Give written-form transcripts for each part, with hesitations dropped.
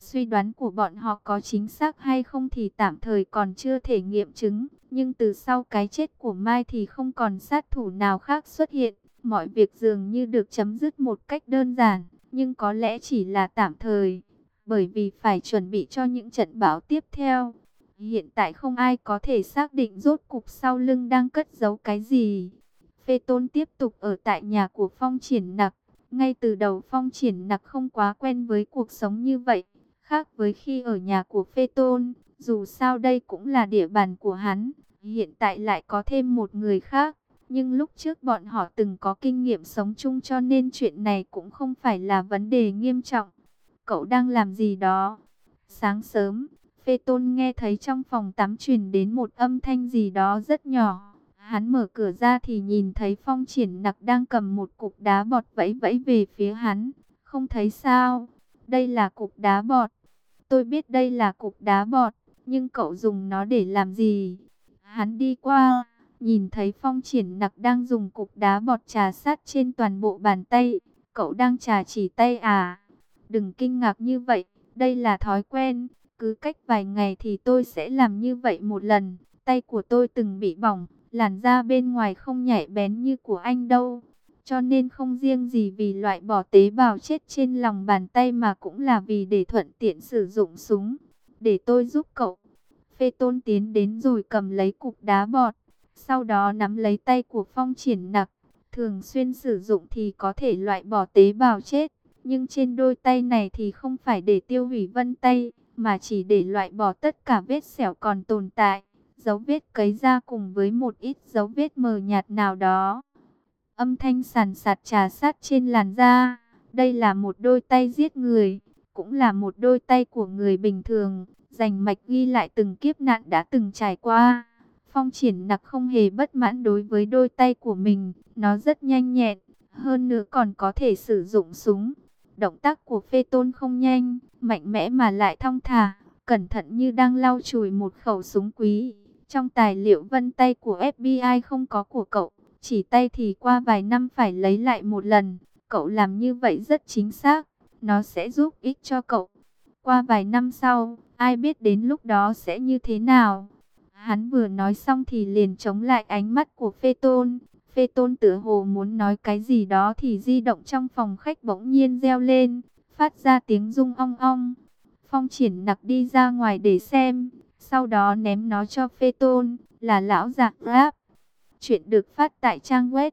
Suy đoán của bọn họ có chính xác hay không thì tạm thời còn chưa thể nghiệm chứng. Nhưng từ sau cái chết của Mai thì không còn sát thủ nào khác xuất hiện. Mọi việc dường như được chấm dứt một cách đơn giản, nhưng có lẽ chỉ là tạm thời. Bởi vì phải chuẩn bị cho những trận bão tiếp theo. Hiện tại không ai có thể xác định rốt cục sau lưng đang cất giấu cái gì. Phê Tôn tiếp tục ở tại nhà của Phong Triển Nặc. Ngay từ đầu Phong Triển Nặc không quá quen với cuộc sống như vậy. Khác với khi ở nhà của Phê Tôn, dù sao đây cũng là địa bàn của hắn. Hiện tại lại có thêm một người khác. Nhưng lúc trước bọn họ từng có kinh nghiệm sống chung cho nên chuyện này cũng không phải là vấn đề nghiêm trọng. Cậu đang làm gì đó? Sáng sớm, Phê Tôn nghe thấy trong phòng tắm truyền đến một âm thanh gì đó rất nhỏ. Hắn mở cửa ra thì nhìn thấy Phong Triển Nặc đang cầm một cục đá bọt vẫy vẫy về phía hắn. Không thấy sao? Đây là cục đá bọt. Tôi biết đây là cục đá bọt, nhưng cậu dùng nó để làm gì? Hắn đi qua, nhìn thấy Phong Triển Nặc đang dùng cục đá bọt chà sát trên toàn bộ bàn tay. Cậu đang chà chỉ tay à? Đừng kinh ngạc như vậy, đây là thói quen. Cứ cách vài ngày thì tôi sẽ làm như vậy một lần. Tay của tôi từng bị bỏng, làn da bên ngoài không nhạy bén như của anh đâu. Cho nên không riêng gì vì loại bỏ tế bào chết trên lòng bàn tay mà cũng là vì để thuận tiện sử dụng súng. Để tôi giúp cậu. Phê Tôn tiến đến rồi cầm lấy cục đá bọt. Sau đó nắm lấy tay của Phong Triển Nặc. Thường xuyên sử dụng thì có thể loại bỏ tế bào chết. Nhưng trên đôi tay này thì không phải để tiêu hủy vân tay, mà chỉ để loại bỏ tất cả vết sẹo còn tồn tại. Dấu vết cấy ra cùng với một ít dấu vết mờ nhạt nào đó. Âm thanh sàn sạt trà sát trên làn da. Đây là một đôi tay giết người, cũng là một đôi tay của người bình thường, rành mạch ghi lại từng kiếp nạn đã từng trải qua. Phong Triển Nặc không hề bất mãn đối với đôi tay của mình, nó rất nhanh nhẹn, hơn nữa còn có thể sử dụng súng. Động tác của Phê Tôn không nhanh, mạnh mẽ mà lại thong thả, cẩn thận như đang lau chùi một khẩu súng quý. Trong tài liệu vân tay của FBI không có của cậu, chỉ tay thì qua vài năm phải lấy lại một lần. Cậu làm như vậy rất chính xác, nó sẽ giúp ích cho cậu. Qua vài năm sau, ai biết đến lúc đó sẽ như thế nào. Hắn vừa nói xong thì liền chống lại ánh mắt của Phê Tôn. Phê Tôn tựa hồ muốn nói cái gì đó thì di động trong phòng khách bỗng nhiên reo lên, phát ra tiếng rung ong ong. Phong Triển Nặc đi ra ngoài để xem, sau đó ném nó cho Phê Tôn, là lão giặc rap. Chuyện được phát tại trang web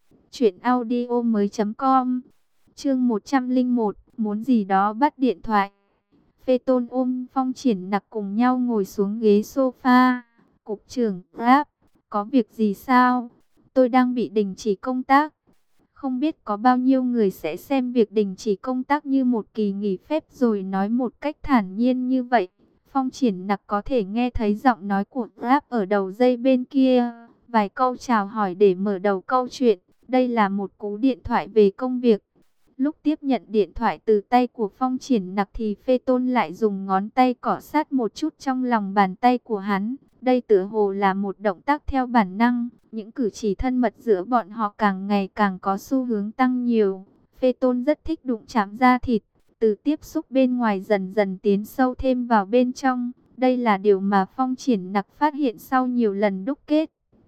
truyệnaudiomoi.com. Chương 101, muốn gì đó bắt điện thoại. Phê Tôn ôm Phong Triển Nặc cùng nhau ngồi xuống ghế sofa. Cục trưởng rap, có việc gì sao? Tôi đang bị đình chỉ công tác. Không biết có bao nhiêu người sẽ xem việc đình chỉ công tác như một kỳ nghỉ phép rồi nói một cách thản nhiên như vậy. Phong Triển Nặc có thể nghe thấy giọng nói của rap ở đầu dây bên kia. Vài câu chào hỏi để mở đầu câu chuyện. Đây là một cú điện thoại về công việc. Lúc tiếp nhận điện thoại từ tay của Phong Triển Nặc thì Phê Tôn lại dùng ngón tay cọ sát một chút trong lòng bàn tay của hắn. Đây tựa hồ là một động tác theo bản năng. Những cử chỉ thân mật giữa bọn họ càng ngày càng có xu hướng tăng nhiều. Phê Tôn rất thích đụng chạm da thịt. Từ tiếp xúc bên ngoài dần dần tiến sâu thêm vào bên trong. Đây là điều mà Phong Triển Nặc phát hiện sau nhiều lần đúc kết.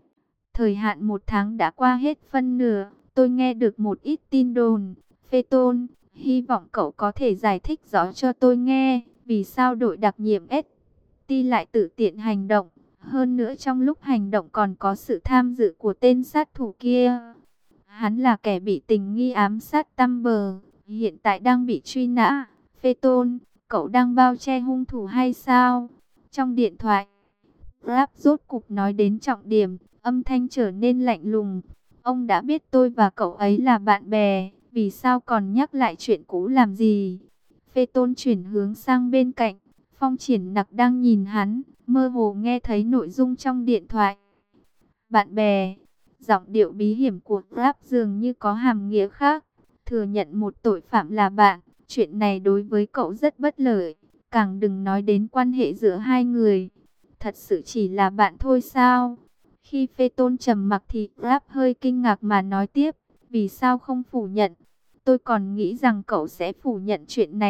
Thời hạn 1 tháng đã qua hết phân nửa. Tôi nghe được một ít tin đồn. Phê Tôn, hy vọng cậu có thể giải thích rõ cho tôi nghe. Vì sao đội đặc nhiệm ST lại tự tiện hành động. Hơn nữa trong lúc hành động còn có sự tham dự của tên sát thủ kia. Hắn là kẻ bị tình nghi ám sát Tamber, hiện tại đang bị truy nã. Phê Tôn, cậu đang bao che hung thủ hay sao? Trong điện thoại, rap rốt cục nói đến trọng điểm, âm thanh trở nên lạnh lùng. Ông đã biết tôi và cậu ấy là bạn bè, vì sao còn nhắc lại chuyện cũ làm gì? Phê Tôn chuyển hướng sang bên cạnh, Phong Triển Nặc đang nhìn hắn, mơ hồ nghe thấy nội dung trong điện thoại. Bạn bè, giọng điệu bí hiểm của rap dường như có hàm nghĩa khác. Thừa nhận một tội phạm là bạn, chuyện này đối với cậu rất bất lợi, càng đừng nói đến quan hệ giữa hai người. Thật sự chỉ là bạn thôi sao? Khi Phê Tôn trầm mặc thì rap hơi kinh ngạc mà nói tiếp, vì sao không phủ nhận? Tôi còn nghĩ rằng cậu sẽ phủ nhận chuyện này,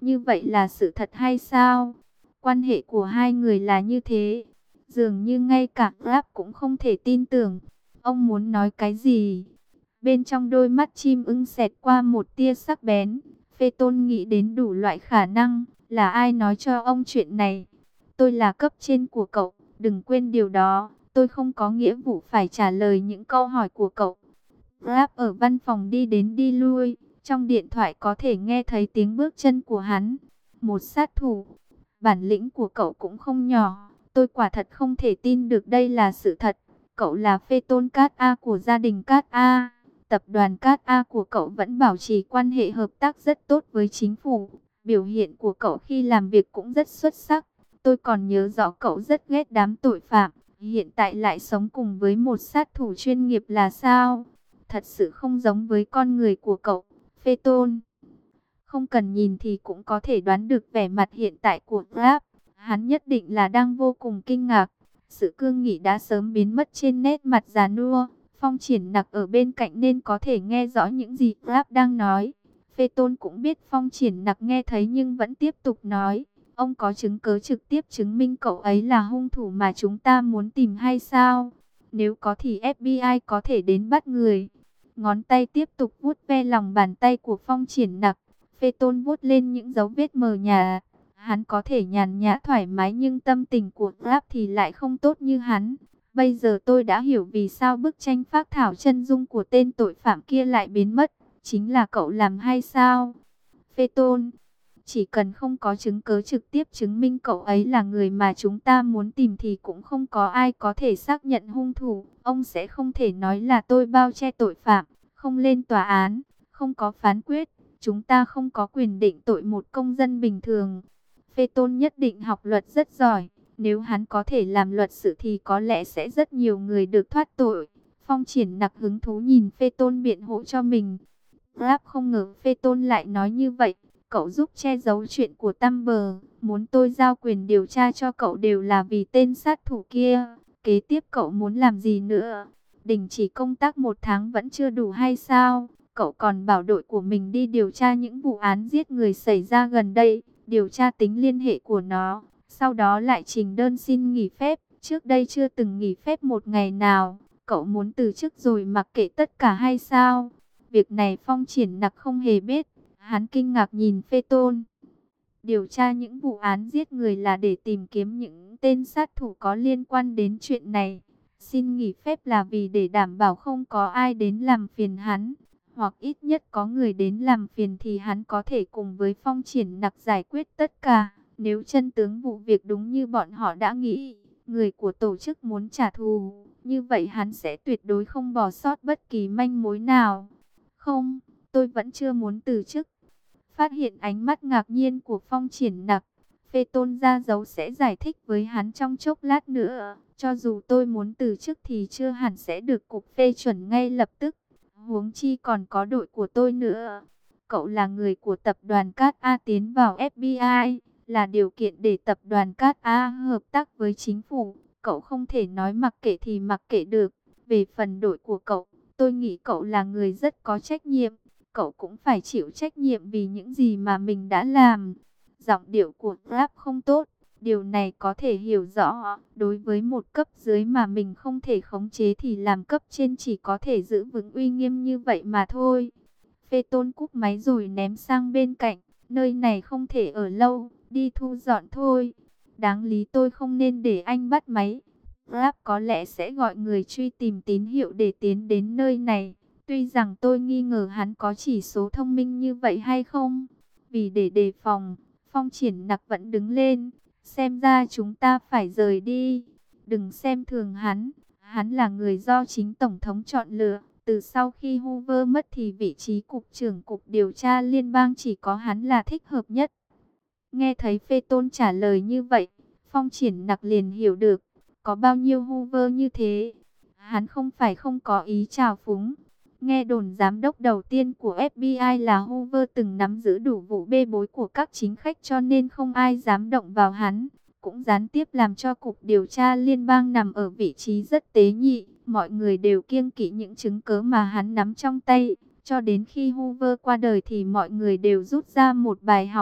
Như vậy là sự thật hay sao? Quan hệ của hai người là như thế. Dường như ngay cả Grab cũng không thể tin tưởng. Ông muốn nói cái gì? Bên trong đôi mắt chim ưng xẹt qua một tia sắc bén. Phê Tôn nghĩ đến đủ loại khả năng. Là ai nói cho ông chuyện này? Tôi là cấp trên của cậu. Đừng quên điều đó. Tôi không có nghĩa vụ phải trả lời những câu hỏi của cậu. Grab ở văn phòng đi đến đi lui. Trong điện thoại có thể nghe thấy tiếng bước chân của hắn. Một sát thủ. Bản lĩnh của cậu cũng không nhỏ. Tôi quả thật không thể tin được đây là sự thật. Cậu là Phê Tôn Cát A của gia đình Cát A. Tập đoàn Cát A của cậu vẫn bảo trì quan hệ hợp tác rất tốt với chính phủ. Biểu hiện của cậu khi làm việc cũng rất xuất sắc. Tôi còn nhớ rõ cậu rất ghét đám tội phạm. Hiện tại lại sống cùng với một sát thủ chuyên nghiệp là sao? Thật sự không giống với con người của cậu, Phê Tôn. Không cần nhìn thì cũng có thể đoán được vẻ mặt hiện tại của Grab. Hắn nhất định là đang vô cùng kinh ngạc. Sự cương nghị đã sớm biến mất trên nét mặt già nua. Phong Triển Nặc ở bên cạnh nên có thể nghe rõ những gì Grab đang nói. Phê Tôn cũng biết Phong Triển Nặc nghe thấy nhưng vẫn tiếp tục nói. Ông có chứng cứ trực tiếp chứng minh cậu ấy là hung thủ mà chúng ta muốn tìm hay sao? Nếu có thì FBI có thể đến bắt người. Ngón tay tiếp tục vuốt ve lòng bàn tay của Phong Triển Nặc. Phê Tôn vuốt lên những dấu vết mờ nhà. Hắn có thể nhàn nhã thoải mái nhưng tâm tình của Grab thì lại không tốt như hắn. Bây giờ tôi đã hiểu vì sao bức tranh phác thảo chân dung của tên tội phạm kia lại biến mất. Chính là cậu làm hay sao? Phê Tôn, chỉ cần không có chứng cứ trực tiếp chứng minh cậu ấy là người mà chúng ta muốn tìm thì cũng không có ai có thể xác nhận hung thủ. Ông sẽ không thể nói là tôi bao che tội phạm, không lên tòa án, không có phán quyết. Chúng ta không có quyền định tội một công dân bình thường. Phê Tôn nhất định học luật rất giỏi. Nếu hắn có thể làm luật sự thì có lẽ sẽ rất nhiều người được thoát tội. Phong Triển Nặc hứng thú nhìn Phê Tôn biện hộ cho mình. Grab không ngờ Phê Tôn lại nói như vậy. Cậu giúp che giấu chuyện của Tam Bờ. Muốn tôi giao quyền điều tra cho cậu đều là vì tên sát thủ kia. Kế tiếp cậu muốn làm gì nữa? Đình chỉ công tác 1 tháng vẫn chưa đủ hay sao? Cậu còn bảo đội của mình đi điều tra những vụ án giết người xảy ra gần đây. Điều tra tính liên hệ của nó. Sau đó lại trình đơn xin nghỉ phép. Trước đây chưa từng nghỉ phép một ngày nào. Cậu muốn từ chức rồi mặc kệ tất cả hay sao? Việc này Phong Triển Nặc không hề biết. Hắn kinh ngạc nhìn Phê Tôn. Điều tra những vụ án giết người là để tìm kiếm những tên sát thủ có liên quan đến chuyện này. Xin nghỉ phép là vì để đảm bảo không có ai đến làm phiền hắn. Hoặc ít nhất có người đến làm phiền thì hắn có thể cùng với Phong Triển Nặc giải quyết tất cả. Nếu chân tướng vụ việc đúng như bọn họ đã nghĩ, người của tổ chức muốn trả thù, như vậy hắn sẽ tuyệt đối không bỏ sót bất kỳ manh mối nào. Không, tôi vẫn chưa muốn từ chức. Phát hiện ánh mắt ngạc nhiên của Phong Triển Nặc, Phê Tôn ra dấu sẽ giải thích với hắn trong chốc lát nữa. Cho dù tôi muốn từ chức thì chưa hẳn sẽ được cục phê chuẩn ngay lập tức. Huống chi còn có đội của tôi nữa. Cậu là người của tập đoàn Cát A tiến vào FBI, là điều kiện để tập đoàn Cát A hợp tác với chính phủ. Cậu không thể nói mặc kệ thì mặc kệ được. Về phần đội của cậu, tôi nghĩ cậu là người rất có trách nhiệm. Cậu cũng phải chịu trách nhiệm vì những gì mà mình đã làm. Giọng điệu của Grab không tốt. Điều này có thể hiểu rõ. Đối với một cấp dưới mà mình không thể khống chế thì làm cấp trên chỉ có thể giữ vững uy nghiêm như vậy mà thôi. Phê Tôn cúp máy rồi ném sang bên cạnh. Nơi này không thể ở lâu. Đi thu dọn thôi. Đáng lý tôi không nên để anh bắt máy. Grab có lẽ sẽ gọi người truy tìm tín hiệu để tiến đến nơi này. Tuy rằng tôi nghi ngờ hắn có chỉ số thông minh như vậy hay không. Vì để đề phòng, Phong Triển Nặc vẫn đứng lên. Xem ra chúng ta phải rời đi. Đừng xem thường hắn. Hắn là người do chính Tổng thống chọn lựa. Từ sau khi Hoover mất thì vị trí cục trưởng cục điều tra liên bang chỉ có hắn là thích hợp nhất. Nghe thấy Phê Tôn trả lời như vậy, Phong Triển Nặc liền hiểu được. Có bao nhiêu Hoover như thế. Hắn không phải không có ý trào phúng. Nghe đồn giám đốc đầu tiên của FBI là Hoover từng nắm giữ đủ vụ bê bối của các chính khách cho nên không ai dám động vào hắn. Cũng gián tiếp làm cho Cục Điều tra Liên bang nằm ở vị trí rất tế nhị. Mọi người đều kiêng kỵ những chứng cớ mà hắn nắm trong tay. Cho đến khi Hoover qua đời thì mọi người đều rút ra một bài học.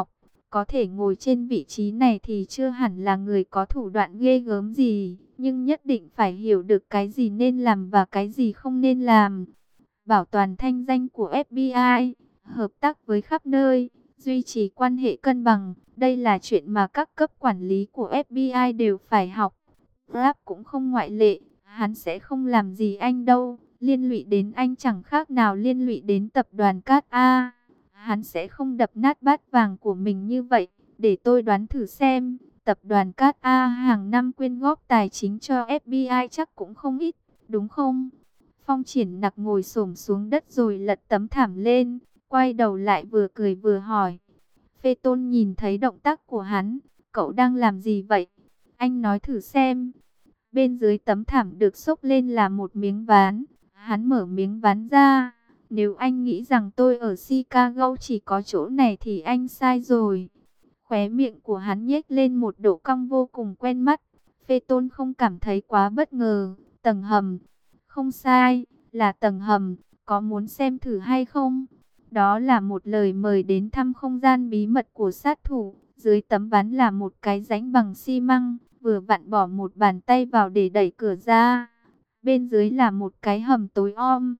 Có thể ngồi trên vị trí này thì chưa hẳn là người có thủ đoạn ghê gớm gì, nhưng nhất định phải hiểu được cái gì nên làm và cái gì không nên làm. Bảo toàn thanh danh của FBI, hợp tác với khắp nơi, duy trì quan hệ cân bằng, đây là chuyện mà các cấp quản lý của FBI đều phải học. Grab cũng không ngoại lệ, hắn sẽ không làm gì anh đâu, liên lụy đến anh chẳng khác nào liên lụy đến tập đoàn Cát A. Hắn sẽ không đập nát bát vàng của mình như vậy. Để tôi đoán thử xem, tập đoàn Cát A hàng năm quyên góp tài chính cho FBI chắc cũng không ít, đúng không? Phong Triển Nặc ngồi xổm xuống đất rồi lật tấm thảm lên, quay đầu lại vừa cười vừa hỏi. Phê Tôn nhìn thấy động tác của hắn, cậu đang làm gì vậy? Anh nói thử xem. Bên dưới tấm thảm được xốc lên là một miếng ván. Hắn mở miếng ván ra. Nếu anh nghĩ rằng tôi ở Chicago chỉ có chỗ này thì anh sai rồi. Khóe miệng của hắn nhếch lên một độ cong vô cùng quen mắt. Phê Tôn không cảm thấy quá bất ngờ. Tầng hầm. Không sai, là tầng hầm. Có muốn xem thử hay không? Đó là một lời mời đến thăm không gian bí mật của sát thủ. Dưới tấm ván là một cái rãnh bằng xi măng. Vừa vặn bỏ một bàn tay vào để đẩy cửa ra. Bên dưới là một cái hầm tối om.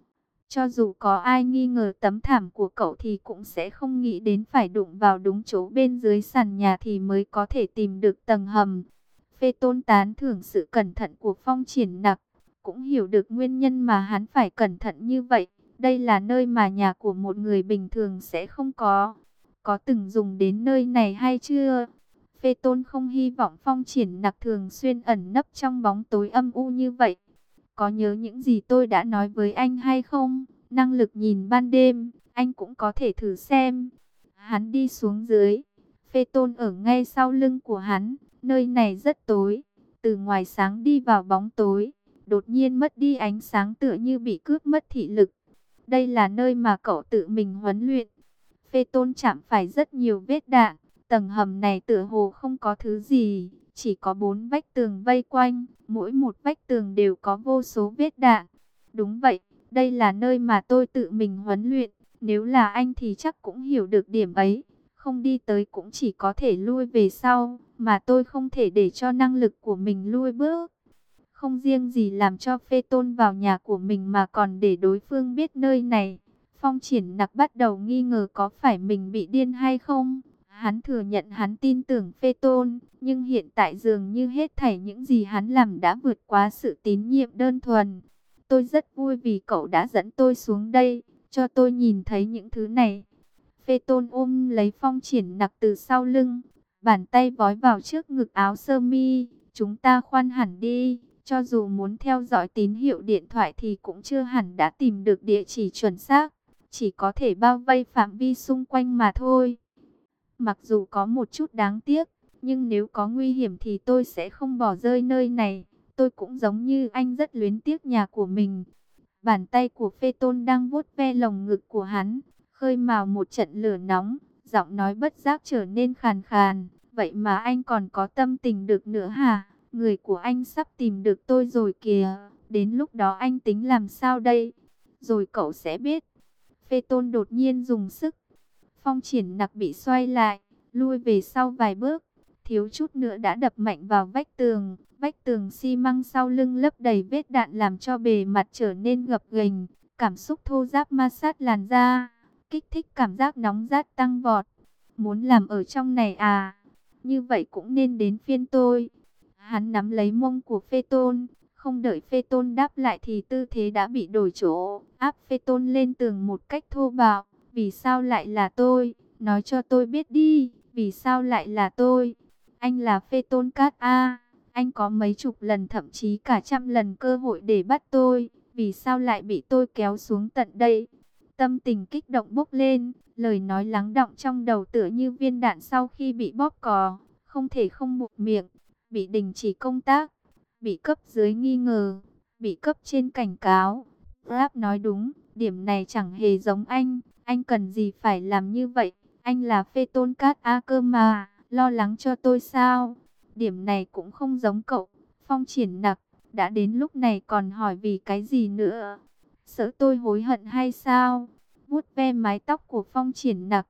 Cho dù có ai nghi ngờ tấm thảm của cậu thì cũng sẽ không nghĩ đến phải đụng vào đúng chỗ bên dưới sàn nhà thì mới có thể tìm được tầng hầm. Phê Tôn tán thưởng sự cẩn thận của Phong Triển Nặc, cũng hiểu được nguyên nhân mà hắn phải cẩn thận như vậy. Đây là nơi mà nhà của một người bình thường sẽ không có. Có từng dùng đến nơi này hay chưa? Phê Tôn không hy vọng Phong Triển Nặc thường xuyên ẩn nấp trong bóng tối âm u như vậy. Có nhớ những gì tôi đã nói với anh hay không? Năng lực nhìn ban đêm, anh cũng có thể thử xem. Hắn đi xuống dưới. Phê Tôn ở ngay sau lưng của hắn. Nơi này rất tối. Từ ngoài sáng đi vào bóng tối. Đột nhiên mất đi ánh sáng tựa như bị cướp mất thị lực. Đây là nơi mà cậu tự mình huấn luyện. Phê Tôn chạm phải rất nhiều vết đạn. Tầng hầm này tựa hồ không có thứ gì. Chỉ có 4 vách tường vây quanh. Mỗi một vách tường đều có vô số vết đạn. Đúng vậy, đây là nơi mà tôi tự mình huấn luyện. Nếu là anh thì chắc cũng hiểu được điểm ấy. Không đi tới cũng chỉ có thể lui về sau. Mà tôi không thể để cho năng lực của mình lui bước. Không riêng gì làm cho Phê Tôn vào nhà của mình mà còn để đối phương biết nơi này. Phong Triển Nặc bắt đầu nghi ngờ có phải mình bị điên hay không. Hắn thừa nhận hắn tin tưởng Phê Tôn, nhưng hiện tại dường như hết thảy những gì hắn làm đã vượt quá sự tín nhiệm đơn thuần. Tôi rất vui vì cậu đã dẫn tôi xuống đây, cho tôi nhìn thấy những thứ này. Phê Tôn ôm lấy Phong Triển Nặc từ sau lưng, bàn tay vói vào trước ngực áo sơ mi. Chúng ta khoan hẳn đi, cho dù muốn theo dõi tín hiệu điện thoại thì cũng chưa hẳn đã tìm được địa chỉ chuẩn xác, chỉ có thể bao vây phạm vi xung quanh mà thôi. Mặc dù có một chút đáng tiếc, nhưng nếu có nguy hiểm thì tôi sẽ không bỏ rơi nơi này. Tôi cũng giống như anh rất luyến tiếc nhà của mình. Bàn tay của Phê Tôn đang vuốt ve lồng ngực của hắn, khơi mào một trận lửa nóng, giọng nói bất giác trở nên khàn khàn. Vậy mà anh còn có tâm tình được nữa hả? Người của anh sắp tìm được tôi rồi kìa. Đến lúc đó anh tính làm sao đây? Rồi cậu sẽ biết. Phê Tôn đột nhiên dùng sức. Phong Triển Nặc bị xoay lại, lui về sau vài bước, thiếu chút nữa đã đập mạnh vào vách tường. Vách tường xi măng sau lưng lấp đầy vết đạn làm cho bề mặt trở nên gập ghềnh. Cảm xúc thô ráp ma sát làn da, kích thích cảm giác nóng rát tăng vọt. Muốn làm ở trong này à? Như vậy cũng nên đến phiên tôi. Hắn nắm lấy mông của Phê Tôn. Không đợi Phê Tôn đáp lại thì tư thế đã bị đổi chỗ. Áp Phê Tôn lên tường một cách thô bạo. Vì sao lại là tôi? Nói cho tôi biết đi. Vì sao lại là tôi? Anh là Phê Tôn Cát A. Anh có mấy chục lần thậm chí cả trăm lần cơ hội để bắt tôi. Vì sao lại bị tôi kéo xuống tận đây? Tâm tình kích động bốc lên. Lời nói lắng đọng trong đầu tựa như viên đạn sau khi bị bóp cò. Không thể không buột miệng. Bị đình chỉ công tác. Bị cấp dưới nghi ngờ. Bị cấp trên cảnh cáo. Rap nói đúng. Điểm này chẳng hề giống anh. Anh cần gì phải làm như vậy? Anh là Phê Tôn Cát A cơ mà. Lo lắng cho tôi sao? Điểm này cũng không giống cậu. Phong Triển Nặc. Đã đến lúc này còn hỏi vì cái gì nữa? Sợ tôi hối hận hay sao? Vuốt ve mái tóc của Phong Triển Nặc.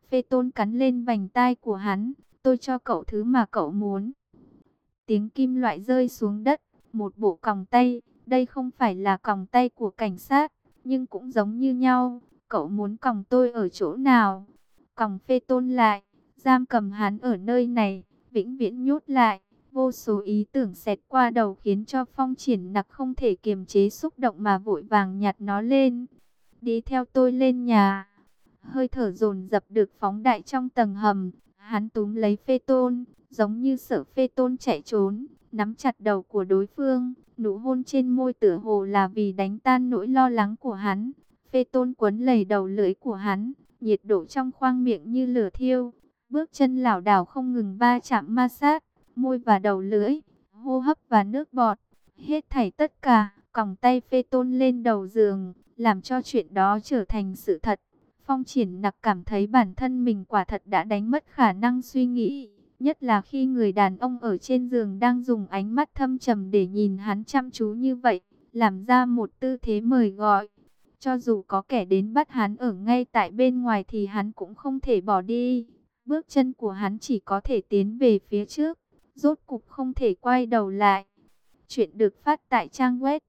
Phê Tôn cắn lên vành tai của hắn. Tôi cho cậu thứ mà cậu muốn. Tiếng kim loại rơi xuống đất. Một bộ còng tay. Đây không phải là còng tay của cảnh sát, nhưng cũng giống như nhau. Cậu muốn còng tôi ở chỗ nào? Còng Phê Tôn lại. Giam cầm hắn ở nơi này. Vĩnh viễn nhốt lại. Vô số ý tưởng xẹt qua đầu khiến cho Phong Triển Nặc không thể kiềm chế xúc động mà vội vàng nhặt nó lên. Đi theo tôi lên nhà. Hơi thở dồn dập được phóng đại trong tầng hầm. Hắn túm lấy Phê Tôn, giống như sợ Phê Tôn chạy trốn, nắm chặt đầu của đối phương. Nụ hôn trên môi tựa hồ là vì đánh tan nỗi lo lắng của hắn. Phê Tôn quấn lấy đầu lưỡi của hắn, nhiệt độ trong khoang miệng như lửa thiêu. Bước chân lảo đảo không ngừng va chạm ma sát, môi và đầu lưỡi, hô hấp và nước bọt. Hết thảy tất cả, còng tay Phê Tôn lên đầu giường, làm cho chuyện đó trở thành sự thật. Phong Triển Nặc cảm thấy bản thân mình quả thật đã đánh mất khả năng suy nghĩ. Nhất là khi người đàn ông ở trên giường đang dùng ánh mắt thâm trầm để nhìn hắn chăm chú như vậy, làm ra một tư thế mời gọi. Cho dù có kẻ đến bắt hắn ở ngay tại bên ngoài thì hắn cũng không thể bỏ đi. Bước chân của hắn chỉ có thể tiến về phía trước, rốt cục không thể quay đầu lại. Chuyện được phát tại trang web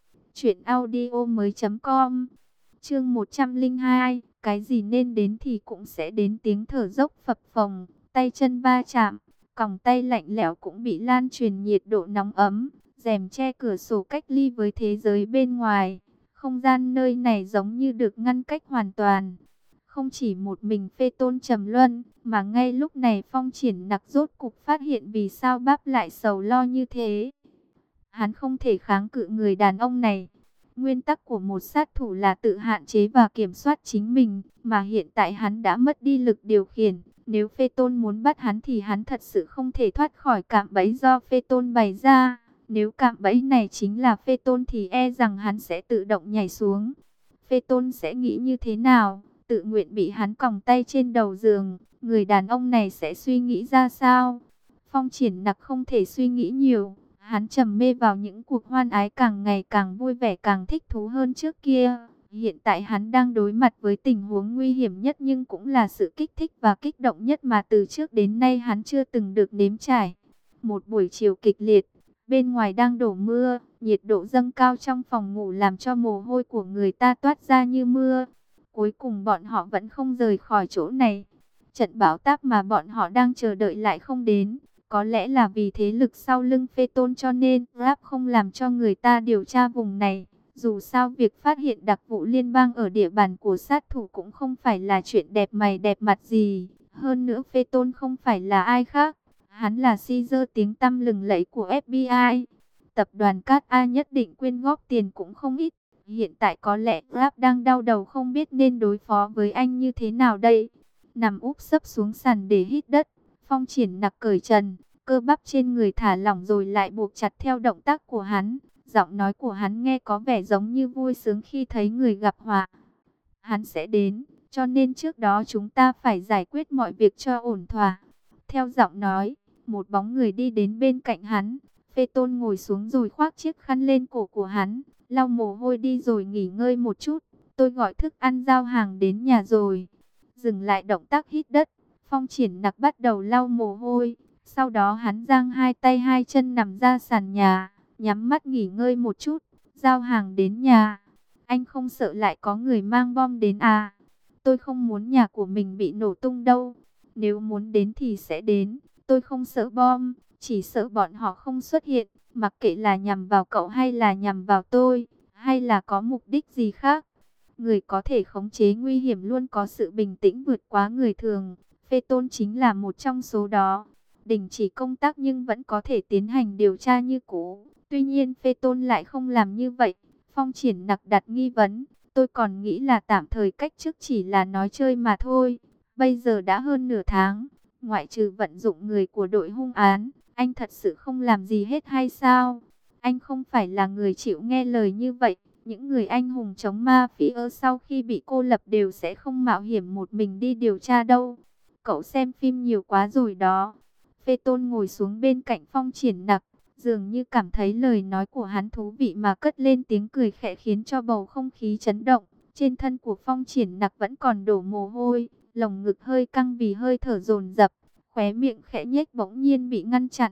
truyệnaudiomoi.com. Chương 102, cái gì nên đến thì cũng sẽ đến, tiếng thở dốc phập phồng, tay chân va chạm, còng tay lạnh lẽo cũng bị lan truyền nhiệt độ nóng ấm, rèm che cửa sổ cách ly với thế giới bên ngoài. Không gian nơi này giống như được ngăn cách hoàn toàn. Không chỉ một mình Phê Tôn trầm luân, mà ngay lúc này Phong Triển Nặc rốt cục phát hiện vì sao Báp lại sầu lo như thế. Hắn không thể kháng cự người đàn ông này. Nguyên tắc của một sát thủ là tự hạn chế và kiểm soát chính mình, mà hiện tại hắn đã mất đi lực điều khiển. Nếu Phê Tôn muốn bắt hắn thì hắn thật sự không thể thoát khỏi cạm bẫy do Phê Tôn bày ra. Nếu cạm bẫy này chính là Phê Tôn thì e rằng hắn sẽ tự động nhảy xuống. Phê Tôn sẽ nghĩ như thế nào? Tự nguyện bị hắn còng tay trên đầu giường, người đàn ông này sẽ suy nghĩ ra sao? Phong Triển Nặc không thể suy nghĩ nhiều. Hắn trầm mê vào những cuộc hoan ái càng ngày càng vui vẻ, càng thích thú hơn trước kia. Hiện tại hắn đang đối mặt với tình huống nguy hiểm nhất, nhưng cũng là sự kích thích và kích động nhất mà từ trước đến nay hắn chưa từng được nếm trải. Một buổi chiều kịch liệt, bên ngoài đang đổ mưa, nhiệt độ dâng cao trong phòng ngủ làm cho mồ hôi của người ta toát ra như mưa. Cuối cùng bọn họ vẫn không rời khỏi chỗ này. Trận bão táp mà bọn họ đang chờ đợi lại không đến. Có lẽ là vì thế lực sau lưng Phê Tôn cho nên Grab không làm cho người ta điều tra vùng này. Dù sao việc phát hiện đặc vụ liên bang ở địa bàn của sát thủ cũng không phải là chuyện đẹp mày đẹp mặt gì. Hơn nữa Phê Tôn không phải là ai khác. Hắn là Caesar tiếng tăm lừng lẫy của FBI. Tập đoàn Cát A nhất định quyên góp tiền cũng không ít. Hiện tại có lẽ Grab đang đau đầu không biết nên đối phó với anh như thế nào đây. Nằm úp sấp xuống sàn để hít đất. Phong Triển Nặc cởi trần, cơ bắp trên người thả lỏng rồi lại buộc chặt theo động tác của hắn. Giọng nói của hắn nghe có vẻ giống như vui sướng khi thấy người gặp họa. Hắn sẽ đến, cho nên trước đó chúng ta phải giải quyết mọi việc cho ổn thỏa. Theo giọng nói, một bóng người đi đến bên cạnh hắn. Phê Tôn ngồi xuống rồi khoác chiếc khăn lên cổ của hắn, lau mồ hôi đi rồi nghỉ ngơi một chút. Tôi gọi thức ăn giao hàng đến nhà rồi. Dừng lại động tác hít đất, Phong Triển Nặc bắt đầu lau mồ hôi. Sau đó hắn giang hai tay hai chân nằm ra sàn nhà, nhắm mắt nghỉ ngơi một chút. Giao hàng đến nhà, anh không sợ lại có người mang bom đến à? Tôi không muốn nhà của mình bị nổ tung đâu. Nếu muốn đến thì sẽ đến. Tôi không sợ bom, chỉ sợ bọn họ không xuất hiện. Mặc kệ là nhằm vào cậu hay là nhằm vào tôi, hay là có mục đích gì khác. Người có thể khống chế nguy hiểm luôn có sự bình tĩnh vượt quá người thường. Phê Tôn chính là một trong số đó. Đình chỉ công tác nhưng vẫn có thể tiến hành điều tra như cũ. Tuy nhiên Phê Tôn lại không làm như vậy. Phong Triển Nặc đặt nghi vấn. Tôi còn nghĩ là tạm thời cách chức chỉ là nói chơi mà thôi. Bây giờ đã hơn nửa tháng. Ngoại trừ vận dụng người của đội hung án, anh thật sự không làm gì hết hay sao? Anh không phải là người chịu nghe lời như vậy. Những người anh hùng chống mafia sau khi bị cô lập đều sẽ không mạo hiểm một mình đi điều tra đâu. Cậu xem phim nhiều quá rồi đó. Phê Tôn ngồi xuống bên cạnh Phong Triển Nặc, dường như cảm thấy lời nói của hắn thú vị mà cất lên tiếng cười khẽ khiến cho bầu không khí chấn động. Trên thân của Phong Triển Nặc vẫn còn đổ mồ hôi, lồng ngực hơi căng vì hơi thở dồn dập, khóe miệng khẽ nhếch bỗng nhiên bị ngăn chặn.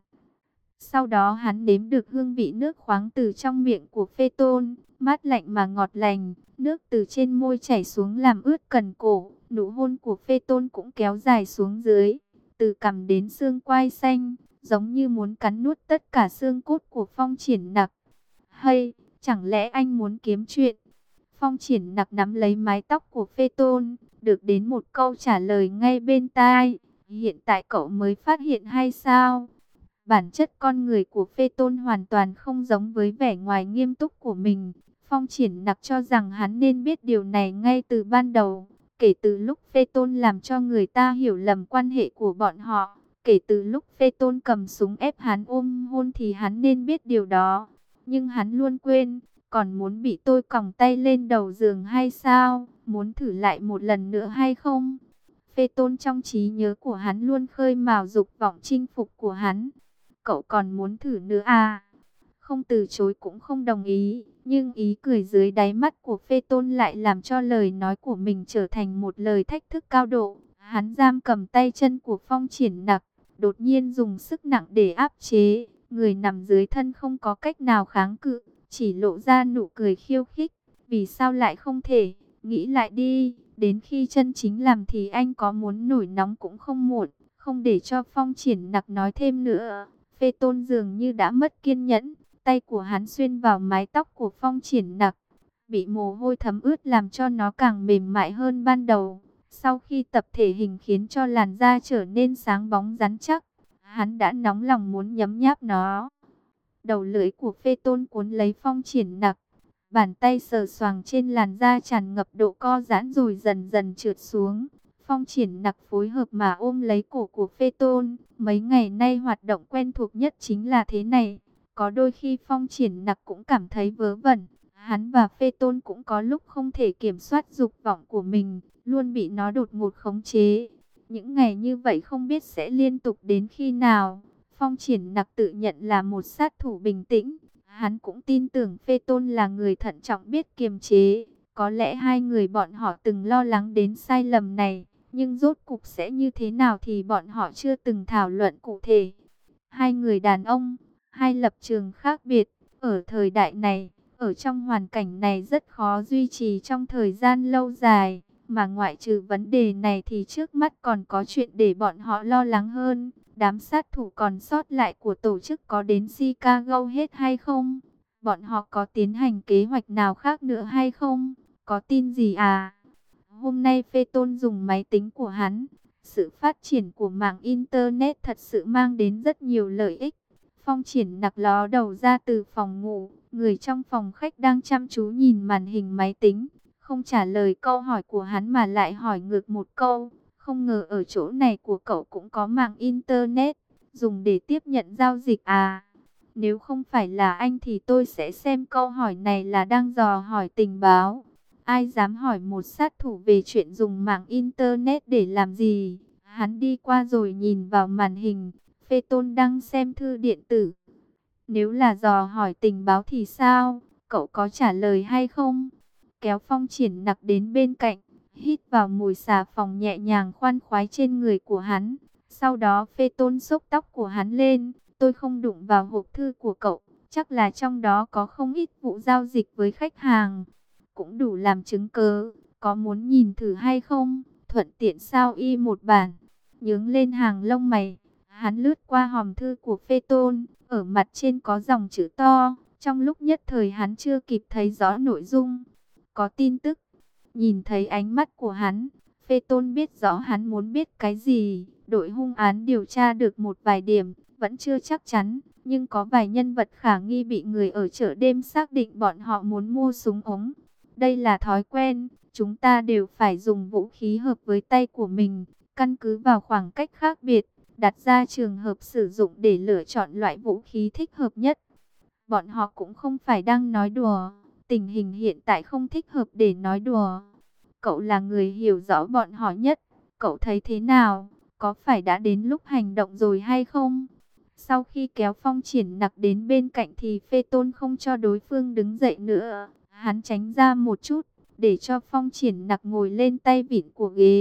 Sau đó hắn nếm được hương vị nước khoáng từ trong miệng của Phê Tôn, mát lạnh mà ngọt lành, nước từ trên môi chảy xuống làm ướt cần cổ, nụ hôn của Phê Tôn cũng kéo dài xuống dưới, từ cằm đến xương quai xanh, giống như muốn cắn nuốt tất cả xương cốt của Phong Triển Nặc. Hay, chẳng lẽ anh muốn kiếm chuyện? Phong Triển Nặc nắm lấy mái tóc của Phê Tôn, được đến một câu trả lời ngay bên tai. Hiện tại cậu mới phát hiện hay sao? Bản chất con người của Phê Tôn hoàn toàn không giống với vẻ ngoài nghiêm túc của mình. Phong Triển Nặc cho rằng hắn nên biết điều này ngay từ ban đầu. Kể từ lúc Phê Tôn làm cho người ta hiểu lầm quan hệ của bọn họ, kể từ lúc Phê Tôn cầm súng ép hắn ôm hôn thì hắn nên biết điều đó. Nhưng hắn luôn quên, còn muốn bị tôi còng tay lên đầu giường hay sao? Muốn thử lại một lần nữa hay không? Phê Tôn trong trí nhớ của hắn luôn khơi mào dục vọng chinh phục của hắn. Cậu còn muốn thử nữa à? Không từ chối cũng không đồng ý, nhưng ý cười dưới đáy mắt của Phê Tôn lại làm cho lời nói của mình trở thành một lời thách thức cao độ. Hắn giam cầm tay chân của Phong Triển Nặc, đột nhiên dùng sức nặng để áp chế. Người nằm dưới thân không có cách nào kháng cự, chỉ lộ ra nụ cười khiêu khích. Vì sao lại không thể? Nghĩ lại đi, đến khi chân chính làm thì anh có muốn nổi nóng cũng không muộn. Không để cho Phong Triển Nặc nói thêm nữa, Phê Tôn dường như đã mất kiên nhẫn. Tay của hắn xuyên vào mái tóc của Phong Triển Nặc, bị mồ hôi thấm ướt làm cho nó càng mềm mại hơn ban đầu. Sau khi tập thể hình khiến cho làn da trở nên sáng bóng rắn chắc, hắn đã nóng lòng muốn nhấm nháp nó. Đầu lưỡi của Phê Tôn cuốn lấy Phong Triển Nặc, bàn tay sờ soạng trên làn da tràn ngập độ co giãn rồi dần dần trượt xuống. Phong Triển Nặc phối hợp mà ôm lấy cổ của Phê Tôn. Mấy ngày nay hoạt động quen thuộc nhất chính là thế này. Có đôi khi Phong Triển Nặc cũng cảm thấy vớ vẩn. Hắn và Phê Tôn cũng có lúc không thể kiểm soát dục vọng của mình, luôn bị nó đột ngột khống chế. Những ngày như vậy không biết sẽ liên tục đến khi nào. Phong Triển Nặc tự nhận là một sát thủ bình tĩnh. Hắn cũng tin tưởng Phê Tôn là người thận trọng biết kiềm chế. Có lẽ hai người bọn họ từng lo lắng đến sai lầm này, nhưng rốt cục sẽ như thế nào thì bọn họ chưa từng thảo luận cụ thể. Hai người đàn ông, hai lập trường khác biệt, ở thời đại này, ở trong hoàn cảnh này rất khó duy trì trong thời gian lâu dài. Mà ngoại trừ vấn đề này thì trước mắt còn có chuyện để bọn họ lo lắng hơn. Đám sát thủ còn sót lại của tổ chức có đến Chicago hết hay không? Bọn họ có tiến hành kế hoạch nào khác nữa hay không? Có tin gì à? Hôm nay Phê Tôn dùng máy tính của hắn. Sự phát triển của mạng Internet thật sự mang đến rất nhiều lợi ích. Phong Triển Nặc ló đầu ra từ phòng ngủ. Người trong phòng khách đang chăm chú nhìn màn hình máy tính, không trả lời câu hỏi của hắn mà lại hỏi ngược một câu. Không ngờ ở chỗ này của cậu cũng có mạng Internet, dùng để tiếp nhận giao dịch à? Nếu không phải là anh thì tôi sẽ xem câu hỏi này là đang dò hỏi tình báo. Ai dám hỏi một sát thủ về chuyện dùng mạng Internet để làm gì? Hắn đi qua rồi nhìn vào màn hình, Phê Tôn đang xem thư điện tử. Nếu là dò hỏi tình báo thì sao? Cậu có trả lời hay không? Kéo Phong Triển Nặc đến bên cạnh, hít vào mùi xà phòng nhẹ nhàng khoan khoái trên người của hắn. Sau đó Phê Tôn xốc tóc của hắn lên. Tôi không đụng vào hộp thư của cậu, chắc là trong đó có không ít vụ giao dịch với khách hàng. Cũng đủ làm chứng cớ, có muốn nhìn thử hay không? Thuận tiện sao y một bản. Nhướng lên hàng lông mày, hắn lướt qua hòm thư của Phê Tôn, ở mặt trên có dòng chữ to. Trong lúc nhất thời hắn chưa kịp thấy rõ nội dung. Có tin tức. Nhìn thấy ánh mắt của hắn, Phê Tôn biết rõ hắn muốn biết cái gì. Đội hung án điều tra được một vài điểm, vẫn chưa chắc chắn, nhưng có vài nhân vật khả nghi bị người ở chợ đêm xác định bọn họ muốn mua súng ống. Đây là thói quen, chúng ta đều phải dùng vũ khí hợp với tay của mình, căn cứ vào khoảng cách khác biệt, đặt ra trường hợp sử dụng để lựa chọn loại vũ khí thích hợp nhất. Bọn họ cũng không phải đang nói đùa, tình hình hiện tại không thích hợp để nói đùa. Cậu là người hiểu rõ bọn họ nhất, cậu thấy thế nào? Có phải đã đến lúc hành động rồi hay không? Sau khi kéo Phong Triển Nặc đến bên cạnh thì Phê Tôn không cho đối phương đứng dậy nữa. Hắn tránh ra một chút, để cho Phong Triển Nặc ngồi lên tay vịn của ghế.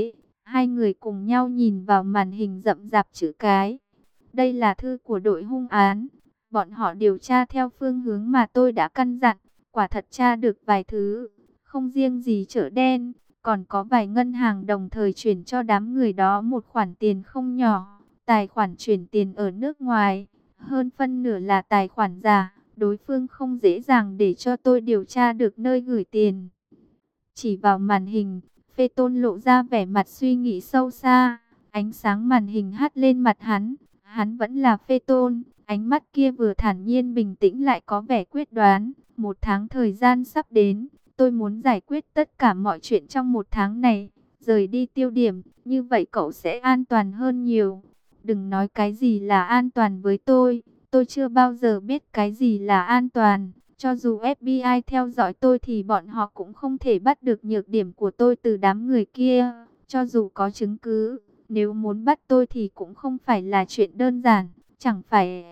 Hai người cùng nhau nhìn vào màn hình rậm rạp chữ cái. Đây là thư của đội hung án. Bọn họ điều tra theo phương hướng mà tôi đã căn dặn. Quả thật tra được vài thứ. Không riêng gì chợ đen, còn có vài ngân hàng đồng thời chuyển cho đám người đó một khoản tiền không nhỏ. Tài khoản chuyển tiền ở nước ngoài, hơn phân nửa là tài khoản giả. Đối phương không dễ dàng để cho tôi điều tra được nơi gửi tiền. Chỉ vào màn hình, Phê Tôn lộ ra vẻ mặt suy nghĩ sâu xa. Ánh sáng màn hình hắt lên mặt hắn. Hắn vẫn là Phê Tôn. Ánh mắt kia vừa thản nhiên bình tĩnh lại có vẻ quyết đoán. 1 tháng thời gian sắp đến. Tôi muốn giải quyết tất cả mọi chuyện trong 1 tháng này. Rời đi tiêu điểm. Như vậy cậu sẽ an toàn hơn nhiều. Đừng nói cái gì là an toàn với tôi. Tôi chưa bao giờ biết cái gì là an toàn. Cho dù FBI theo dõi tôi thì bọn họ cũng không thể bắt được nhược điểm của tôi từ đám người kia. Cho dù có chứng cứ, nếu muốn bắt tôi thì cũng không phải là chuyện đơn giản. Chẳng phải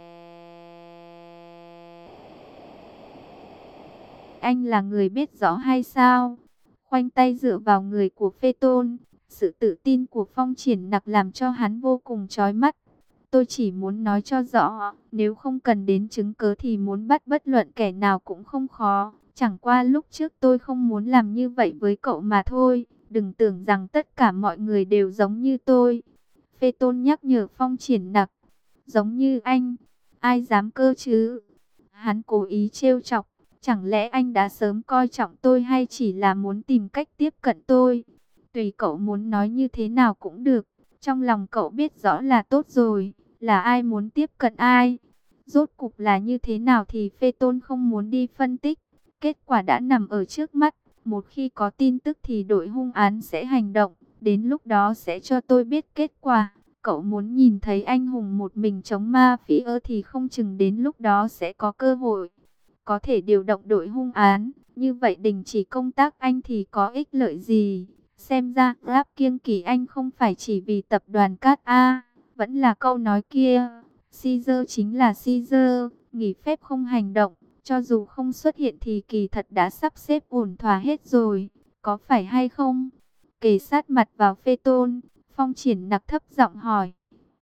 anh là người biết rõ hay sao? Khoanh tay dựa vào người của Phê Tôn. Sự tự tin của Phong Triển Nặc làm cho hắn vô cùng chói mắt. Tôi chỉ muốn nói cho rõ, nếu không cần đến chứng cớ thì muốn bắt bất luận kẻ nào cũng không khó. Chẳng qua lúc trước tôi không muốn làm như vậy với cậu mà thôi. Đừng tưởng rằng tất cả mọi người đều giống như tôi. Phê Tôn nhắc nhở Phong Triển Nặc. Giống như anh, ai dám cơ chứ? Hắn cố ý trêu chọc. Chẳng lẽ anh đã sớm coi trọng tôi hay chỉ là muốn tìm cách tiếp cận tôi? Tùy cậu muốn nói như thế nào cũng được. Trong lòng cậu biết rõ là tốt rồi. Là ai muốn tiếp cận ai? Rốt cục là như thế nào thì Phê Tôn không muốn đi phân tích. Kết quả đã nằm ở trước mắt. Một khi có tin tức thì đội hung án sẽ hành động. Đến lúc đó sẽ cho tôi biết kết quả. Cậu muốn nhìn thấy anh hùng một mình chống ma phỉ thì không chừng đến lúc đó sẽ có cơ hội. Có thể điều động đội hung án. Như vậy đình chỉ công tác anh thì có ích lợi gì? Xem ra Grab kiêng kỵ anh không phải chỉ vì tập đoàn Cát A. Vẫn là câu nói kia. Caesar chính là Caesar. Nghỉ phép không hành động. Cho dù không xuất hiện thì kỳ thật đã sắp xếp ổn thỏa hết rồi. Có phải hay không? Kề sát mặt vào Phê Tôn. Phong Triển Nặc thấp giọng hỏi.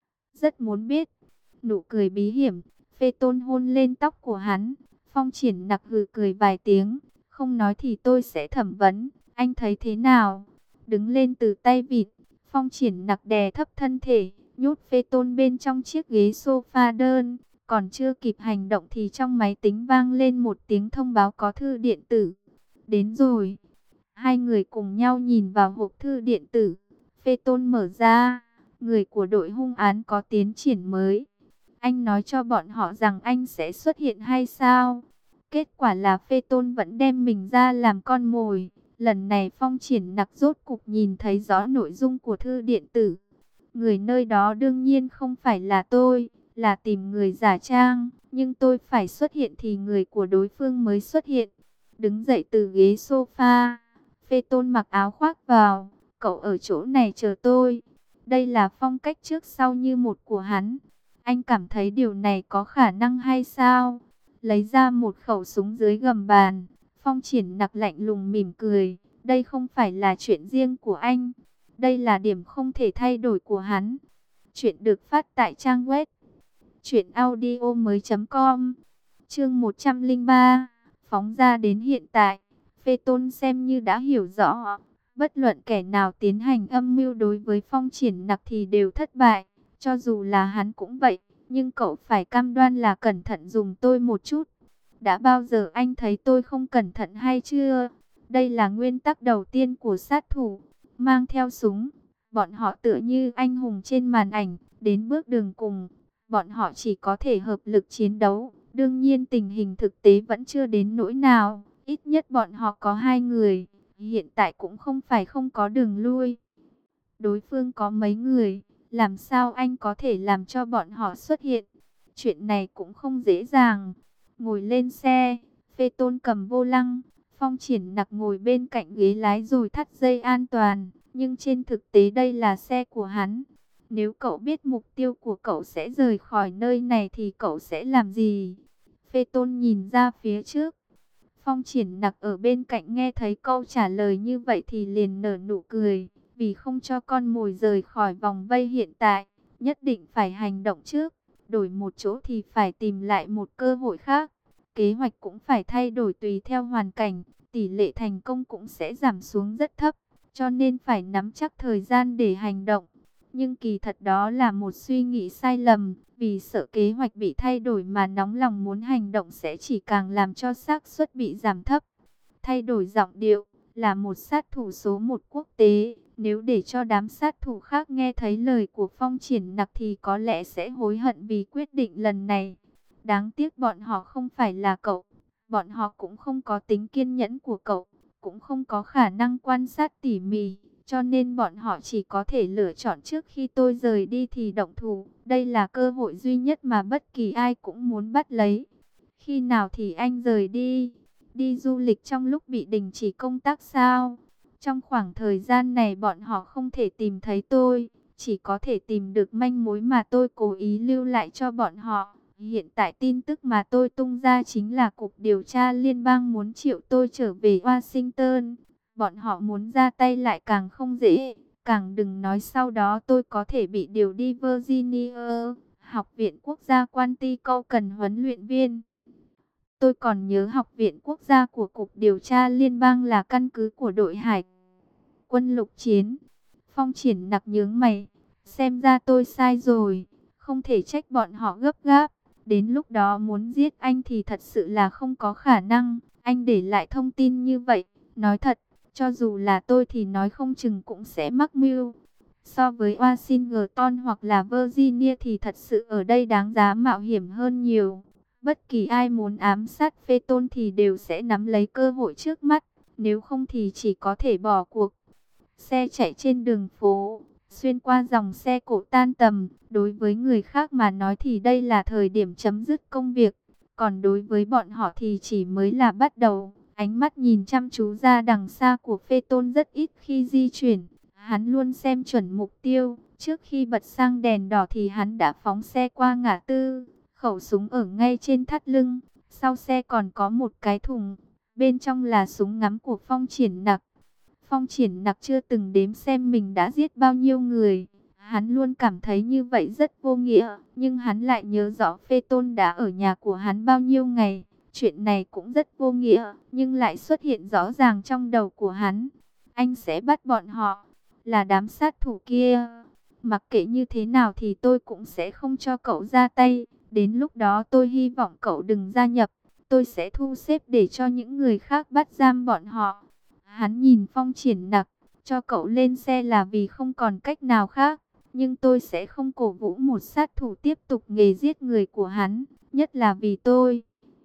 Rất muốn biết. Nụ cười bí hiểm. Phê Tôn hôn lên tóc của hắn. Phong Triển Nặc hừ cười vài tiếng. Không nói thì tôi sẽ thẩm vấn. Anh thấy thế nào? Đứng lên từ tay vịt. Phong Triển Nặc đè thấp thân thể. Nhốt Phê Tôn bên trong chiếc ghế sofa đơn. Còn chưa kịp hành động thì trong máy tính vang lên một tiếng thông báo có thư điện tử. Đến rồi. Hai người cùng nhau nhìn vào hộp thư điện tử. Phê Tôn mở ra. Người của đội hung án có tiến triển mới. Anh nói cho bọn họ rằng anh sẽ xuất hiện hay sao? Kết quả là Phê Tôn vẫn đem mình ra làm con mồi. Lần này Phong Triển Nặc rốt cục nhìn thấy rõ nội dung của thư điện tử. Người nơi đó đương nhiên không phải là tôi, là tìm người giả trang. Nhưng tôi phải xuất hiện thì người của đối phương mới xuất hiện. Đứng dậy từ ghế sofa, Phê Tôn mặc áo khoác vào. Cậu ở chỗ này chờ tôi. Đây là phong cách trước sau như một của hắn. Anh cảm thấy điều này có khả năng hay sao? Lấy ra một khẩu súng dưới gầm bàn. Phong Triển Nặc lạnh lùng mỉm cười. Đây không phải là chuyện riêng của anh. Đây là điểm không thể thay đổi của hắn. Chuyện được phát tại trang web truyệnaudiomoi.com. Chương 103. Phóng ra đến hiện tại, Phê Tôn xem như đã hiểu rõ. Bất luận kẻ nào tiến hành âm mưu đối với Phong Triển Nặc thì đều thất bại. Cho dù là hắn cũng vậy. Nhưng cậu phải cam đoan là cẩn thận dùng tôi một chút. Đã bao giờ anh thấy tôi không cẩn thận hay chưa? Đây là nguyên tắc đầu tiên của sát thủ. Mang theo súng. Bọn họ tựa như anh hùng trên màn ảnh. Đến bước đường cùng, bọn họ chỉ có thể hợp lực chiến đấu. Đương nhiên tình hình thực tế vẫn chưa đến nỗi nào. Ít nhất bọn họ có 2 người. Hiện tại cũng không phải không có đường lui. Đối phương có mấy người. Làm sao anh có thể làm cho bọn họ xuất hiện? Chuyện này cũng không dễ dàng. Ngồi lên xe, Phê Tôn cầm vô lăng. Phong Triển Nặc ngồi bên cạnh ghế lái rồi thắt dây an toàn. Nhưng trên thực tế đây là xe của hắn. Nếu cậu biết mục tiêu của cậu sẽ rời khỏi nơi này thì cậu sẽ làm gì? Phê Tôn nhìn ra phía trước. Phong Triển Nặc ở bên cạnh nghe thấy câu trả lời như vậy thì liền nở nụ cười. vì không cho con mồi rời khỏi vòng vây hiện tại, nhất định phải hành động trước. Đổi một chỗ thì phải tìm lại một cơ hội khác. Kế hoạch cũng phải thay đổi tùy theo hoàn cảnh, tỷ lệ thành công cũng sẽ giảm xuống rất thấp, cho nên phải nắm chắc thời gian để hành động. Nhưng kỳ thật đó là một suy nghĩ sai lầm, vì sợ kế hoạch bị thay đổi mà nóng lòng muốn hành động sẽ chỉ càng làm cho xác suất bị giảm thấp. Thay đổi giọng điệu là một sát thủ số một quốc tế. Nếu để cho đám sát thủ khác nghe thấy lời của Phong Triển Nặc thì có lẽ sẽ hối hận vì quyết định lần này. Đáng tiếc bọn họ không phải là cậu. Bọn họ cũng không có tính kiên nhẫn của cậu, cũng không có khả năng quan sát tỉ mỉ. Cho nên bọn họ chỉ có thể lựa chọn trước khi tôi rời đi thì động thủ. Đây là cơ hội duy nhất mà bất kỳ ai cũng muốn bắt lấy. Khi nào thì anh rời đi? Đi du lịch trong lúc bị đình chỉ công tác sao? Trong khoảng thời gian này bọn họ không thể tìm thấy tôi, chỉ có thể tìm được manh mối mà tôi cố ý lưu lại cho bọn họ. Hiện tại tin tức mà tôi tung ra chính là Cục Điều tra Liên bang muốn triệu tôi trở về Washington. Bọn họ muốn ra tay lại càng không dễ, càng đừng nói sau đó tôi có thể bị điều đi Virginia, Học viện Quốc gia Quantico cần huấn luyện viên. Tôi còn nhớ Học viện Quốc gia của Cục Điều tra Liên bang là căn cứ của đội hải quân lục chiến. Phong Triển Nặc nhướng mày, xem ra tôi sai rồi, không thể trách bọn họ gấp gáp. Đến lúc đó muốn giết anh thì thật sự là không có khả năng. Anh để lại thông tin như vậy, nói thật, cho dù là tôi thì nói không chừng cũng sẽ mắc mưu. So với Washington hoặc là Virginia thì thật sự ở đây đáng giá mạo hiểm hơn nhiều. Bất kỳ ai muốn ám sát Phê Tôn thì đều sẽ nắm lấy cơ hội trước mắt, nếu không thì chỉ có thể bỏ cuộc. Xe chạy trên đường phố, xuyên qua dòng xe cộ tan tầm, đối với người khác mà nói thì đây là thời điểm chấm dứt công việc, còn đối với bọn họ thì chỉ mới là bắt đầu. Ánh mắt nhìn chăm chú ra đằng xa của Phê Tôn rất ít khi di chuyển, hắn luôn xem chuẩn mục tiêu, trước khi bật sang đèn đỏ thì hắn đã phóng xe qua ngã tư, khẩu súng ở ngay trên thắt lưng, sau xe còn có một cái thùng, bên trong là súng ngắm của Phong Triển Nặc. Phong Triển Nặc chưa từng đếm xem mình đã giết bao nhiêu người. Hắn luôn cảm thấy như vậy rất vô nghĩa. Nhưng hắn lại nhớ rõ Phê Tôn đã ở nhà của hắn bao nhiêu ngày. Chuyện này cũng rất vô nghĩa, nhưng lại xuất hiện rõ ràng trong đầu của hắn. Anh sẽ bắt bọn họ, là đám sát thủ kia. Mặc kệ như thế nào thì tôi cũng sẽ không cho cậu ra tay. Đến lúc đó tôi hy vọng cậu đừng gia nhập. Tôi sẽ thu xếp để cho những người khác bắt giam bọn họ. Hắn nhìn Phong Triển Nặc, cho cậu lên xe là vì không còn cách nào khác. Nhưng tôi sẽ không cổ vũ một sát thủ tiếp tục nghề giết người của hắn. Nhất là vì tôi.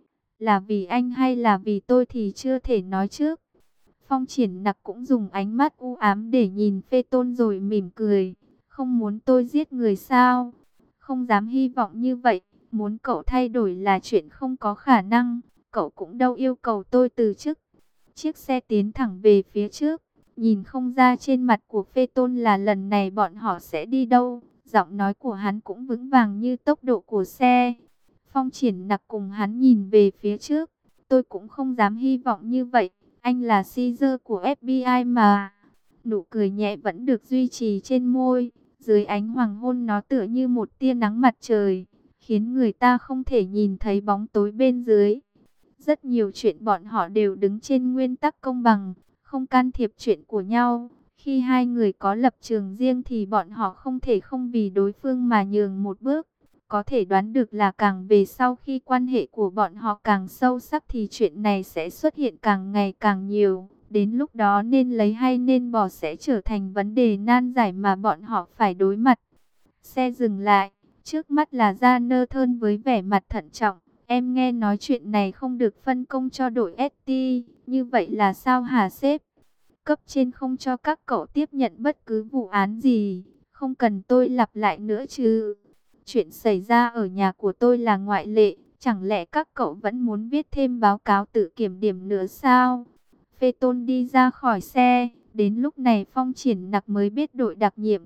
Là vì anh hay là vì tôi thì chưa thể nói trước. Phong Triển Nặc cũng dùng ánh mắt u ám để nhìn Phê Tôn rồi mỉm cười. Không muốn tôi giết người sao? Không dám hy vọng như vậy. Muốn cậu thay đổi là chuyện không có khả năng. Cậu cũng đâu yêu cầu tôi từ chức. Chiếc xe tiến thẳng về phía trước. Nhìn không ra trên mặt của Phê Tôn là lần này bọn họ sẽ đi đâu. Giọng nói của hắn cũng vững vàng như tốc độ của xe. Phong Triển Nặc cùng hắn nhìn về phía trước. Tôi cũng không dám hy vọng như vậy. Anh là Caesar của FBI mà. Nụ cười nhẹ vẫn được duy trì trên môi. Dưới ánh hoàng hôn nó tựa như một tia nắng mặt trời, khiến người ta không thể nhìn thấy bóng tối bên dưới. Rất nhiều chuyện bọn họ đều đứng trên nguyên tắc công bằng, không can thiệp chuyện của nhau. Khi hai người có lập trường riêng thì bọn họ không thể không vì đối phương mà nhường một bước. Có thể đoán được là càng về sau khi quan hệ của bọn họ càng sâu sắc thì chuyện này sẽ xuất hiện càng ngày càng nhiều. Đến lúc đó nên lấy hay nên bỏ sẽ trở thành vấn đề nan giải mà bọn họ phải đối mặt. Xe dừng lại, trước mắt là Jonathan với vẻ mặt thận trọng. Em nghe nói chuyện này không được phân công cho đội ST, như vậy là sao hả sếp? Cấp trên không cho các cậu tiếp nhận bất cứ vụ án gì, không cần tôi lặp lại nữa chứ. Chuyện xảy ra ở nhà của tôi là ngoại lệ, chẳng lẽ các cậu vẫn muốn viết thêm báo cáo tự kiểm điểm nữa sao? Phê Tôn đi ra khỏi xe, đến lúc này Phong Triển Nặc mới biết đội đặc nhiệm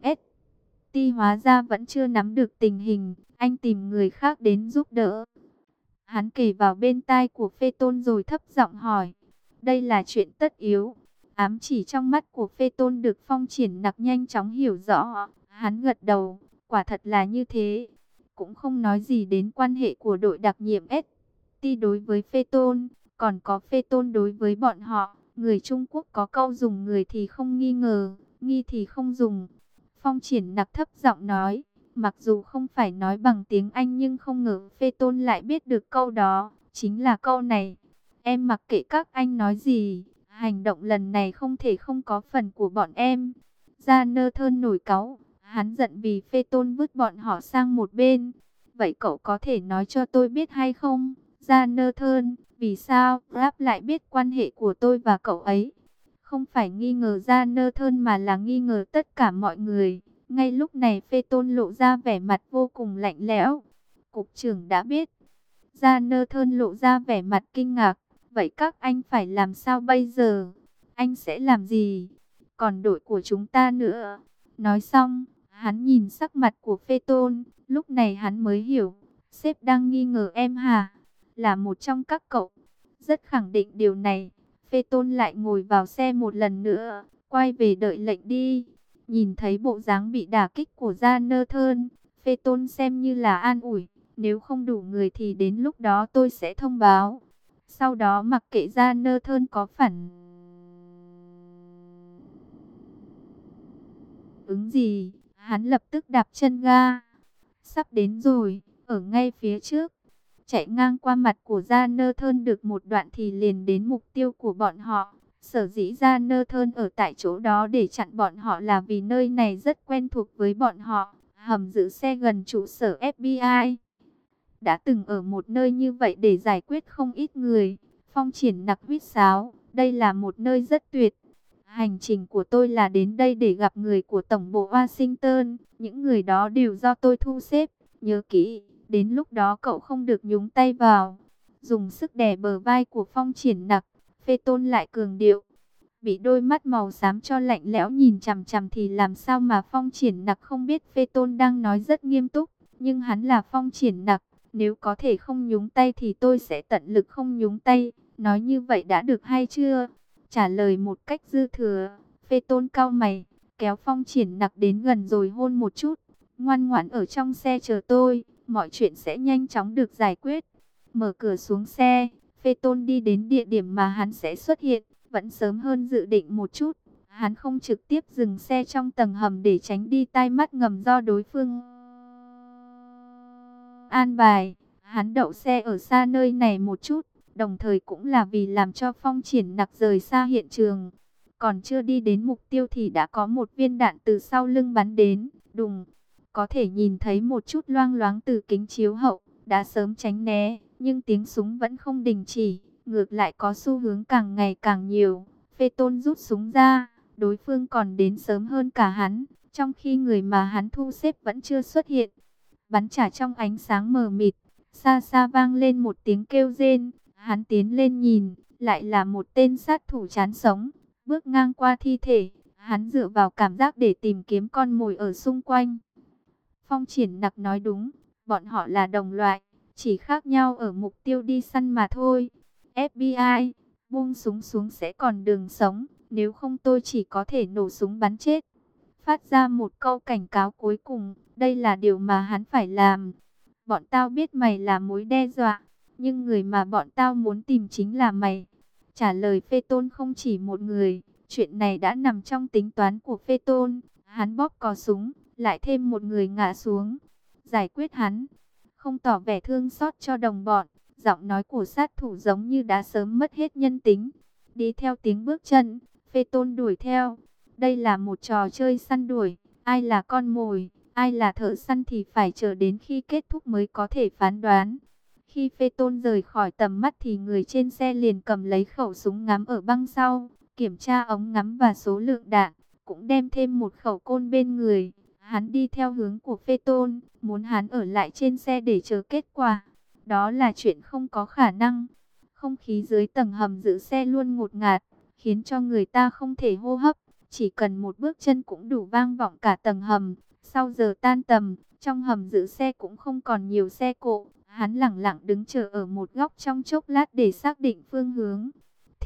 ST hóa ra vẫn chưa nắm được tình hình, anh tìm người khác đến giúp đỡ. Hắn kể vào bên tai của Phê Tôn rồi thấp giọng hỏi, đây là chuyện tất yếu. Ám chỉ trong mắt của Phê Tôn được Phong Triển Nặc nhanh chóng hiểu rõ. Hắn gật đầu, quả thật là như thế. Cũng không nói gì đến quan hệ của đội đặc nhiệm ST đối với Phê Tôn, còn có Phê Tôn đối với bọn họ. Người Trung Quốc có câu dùng người thì không nghi ngờ, nghi thì không dùng. Phong Triển Nặc thấp giọng nói, mặc dù không phải nói bằng tiếng Anh nhưng không ngờ Phê Tôn lại biết được câu đó, chính là câu này. Em mặc kệ các anh nói gì, hành động lần này không thể không có phần của bọn em. Gia Nơ Thơn nổi cáu, hắn giận vì Phê Tôn vứt bọn họ sang một bên. Vậy cậu có thể nói cho tôi biết hay không? Gia Nơ Thơn, vì sao Rap lại biết quan hệ của tôi và cậu ấy? Không phải nghi ngờ Gia Nơ Thơn mà là nghi ngờ tất cả mọi người. Ngay lúc này Phê Tôn lộ ra vẻ mặt vô cùng lạnh lẽo. Cục trưởng đã biết. Gia Nơ Thơn lộ ra vẻ mặt kinh ngạc. Vậy các anh phải làm sao bây giờ? Anh sẽ làm gì? Còn đội của chúng ta nữa. Nói xong, hắn nhìn sắc mặt của Phê Tôn. Lúc này hắn mới hiểu. Sếp đang nghi ngờ em hả? Là một trong các cậu. Rất khẳng định điều này. Phê Tôn lại ngồi vào xe một lần nữa. Quay về đợi lệnh đi. Nhìn thấy bộ dáng bị đả kích của Gia Nơ Thơn, Phê Tôn xem như là an ủi. Nếu không đủ người thì đến lúc đó tôi sẽ thông báo. Sau đó mặc kệ Gia Nơ Thơn có phản ứng gì, hắn lập tức đạp chân ga. Sắp đến rồi, ở ngay phía trước. Chạy ngang qua mặt của Gia Nơ Thơn được một đoạn thì liền đến mục tiêu của bọn họ. Sở dĩ Gia Nơ Thơn ở tại chỗ đó để chặn bọn họ là vì nơi này rất quen thuộc với bọn họ. Hầm giữ xe gần trụ sở FBI. Đã từng ở một nơi như vậy để giải quyết không ít người. Phong Triển Nặc huýt sáo, đây là một nơi rất tuyệt. Hành trình của tôi là đến đây để gặp người của tổng bộ Washington. Những người đó đều do tôi thu xếp. Nhớ kỹ, đến lúc đó cậu không được nhúng tay vào. Dùng sức đè bờ vai của Phong Triển Nặc, Phê Tôn lại cường điệu. Bị đôi mắt màu xám cho lạnh lẽo nhìn chằm chằm thì làm sao mà Phong Triển Nặc không biết Phê Tôn đang nói rất nghiêm túc. Nhưng hắn là Phong Triển Nặc, nếu có thể không nhúng tay thì tôi sẽ tận lực không nhúng tay. Nói như vậy đã được hay chưa? Trả lời một cách dư thừa. Phê Tôn cau mày, kéo Phong Triển Nặc đến gần rồi hôn một chút. Ngoan ngoãn ở trong xe chờ tôi, mọi chuyện sẽ nhanh chóng được giải quyết. Mở cửa xuống xe, Phê Tôn đi đến địa điểm mà hắn sẽ xuất hiện, vẫn sớm hơn dự định một chút. Hắn không trực tiếp dừng xe trong tầng hầm để tránh đi tai mắt ngầm do đối phương an bài. Hắn đậu xe ở xa nơi này một chút, đồng thời cũng là vì làm cho Phong Triển Nặc rời xa hiện trường. Còn chưa đi đến mục tiêu thì đã có một viên đạn từ sau lưng bắn đến, đùng. Có thể nhìn thấy một chút loang loáng từ kính chiếu hậu, đã sớm tránh né, nhưng tiếng súng vẫn không đình chỉ, ngược lại có xu hướng càng ngày càng nhiều. Phê Tôn rút súng ra, đối phương còn đến sớm hơn cả hắn, trong khi người mà hắn thu xếp vẫn chưa xuất hiện. Bắn trả trong ánh sáng mờ mịt, xa xa vang lên một tiếng kêu rên, hắn tiến lên nhìn, lại là một tên sát thủ chán sống, bước ngang qua thi thể, hắn dựa vào cảm giác để tìm kiếm con mồi ở xung quanh. Phong Triển Nặc nói đúng, bọn họ là đồng loại, chỉ khác nhau ở mục tiêu đi săn mà thôi. FBI, buông súng xuống sẽ còn đường sống, nếu không tôi chỉ có thể nổ súng bắn chết. Phát ra một câu cảnh cáo cuối cùng, đây là điều mà hắn phải làm. Bọn tao biết mày là mối đe dọa, nhưng người mà bọn tao muốn tìm chính là mày. Trả lời Phê Tôn không chỉ một người, chuyện này đã nằm trong tính toán của Phê Tôn. Hắn bóp cò súng, lại thêm một người ngã xuống. Giải quyết hắn, không tỏ vẻ thương xót cho đồng bọn. Giọng nói của sát thủ giống như đã sớm mất hết nhân tính. Đi theo tiếng bước chân, Phê Tôn đuổi theo. Đây là một trò chơi săn đuổi, ai là con mồi, ai là thợ săn thì phải chờ đến khi kết thúc mới có thể phán đoán. Khi Phê Tôn rời khỏi tầm mắt thì người trên xe liền cầm lấy khẩu súng ngắm ở băng sau, kiểm tra ống ngắm và số lượng đạn, cũng đem thêm một khẩu côn bên người. Hắn đi theo hướng của Phê Tôn, muốn hắn ở lại trên xe để chờ kết quả. Đó là chuyện không có khả năng. Không khí dưới tầng hầm giữ xe luôn ngột ngạt, khiến cho người ta không thể hô hấp. Chỉ cần một bước chân cũng đủ vang vọng cả tầng hầm. Sau giờ tan tầm, trong hầm giữ xe cũng không còn nhiều xe cộ. Hắn lẳng lặng đứng chờ ở một góc trong chốc lát để xác định phương hướng.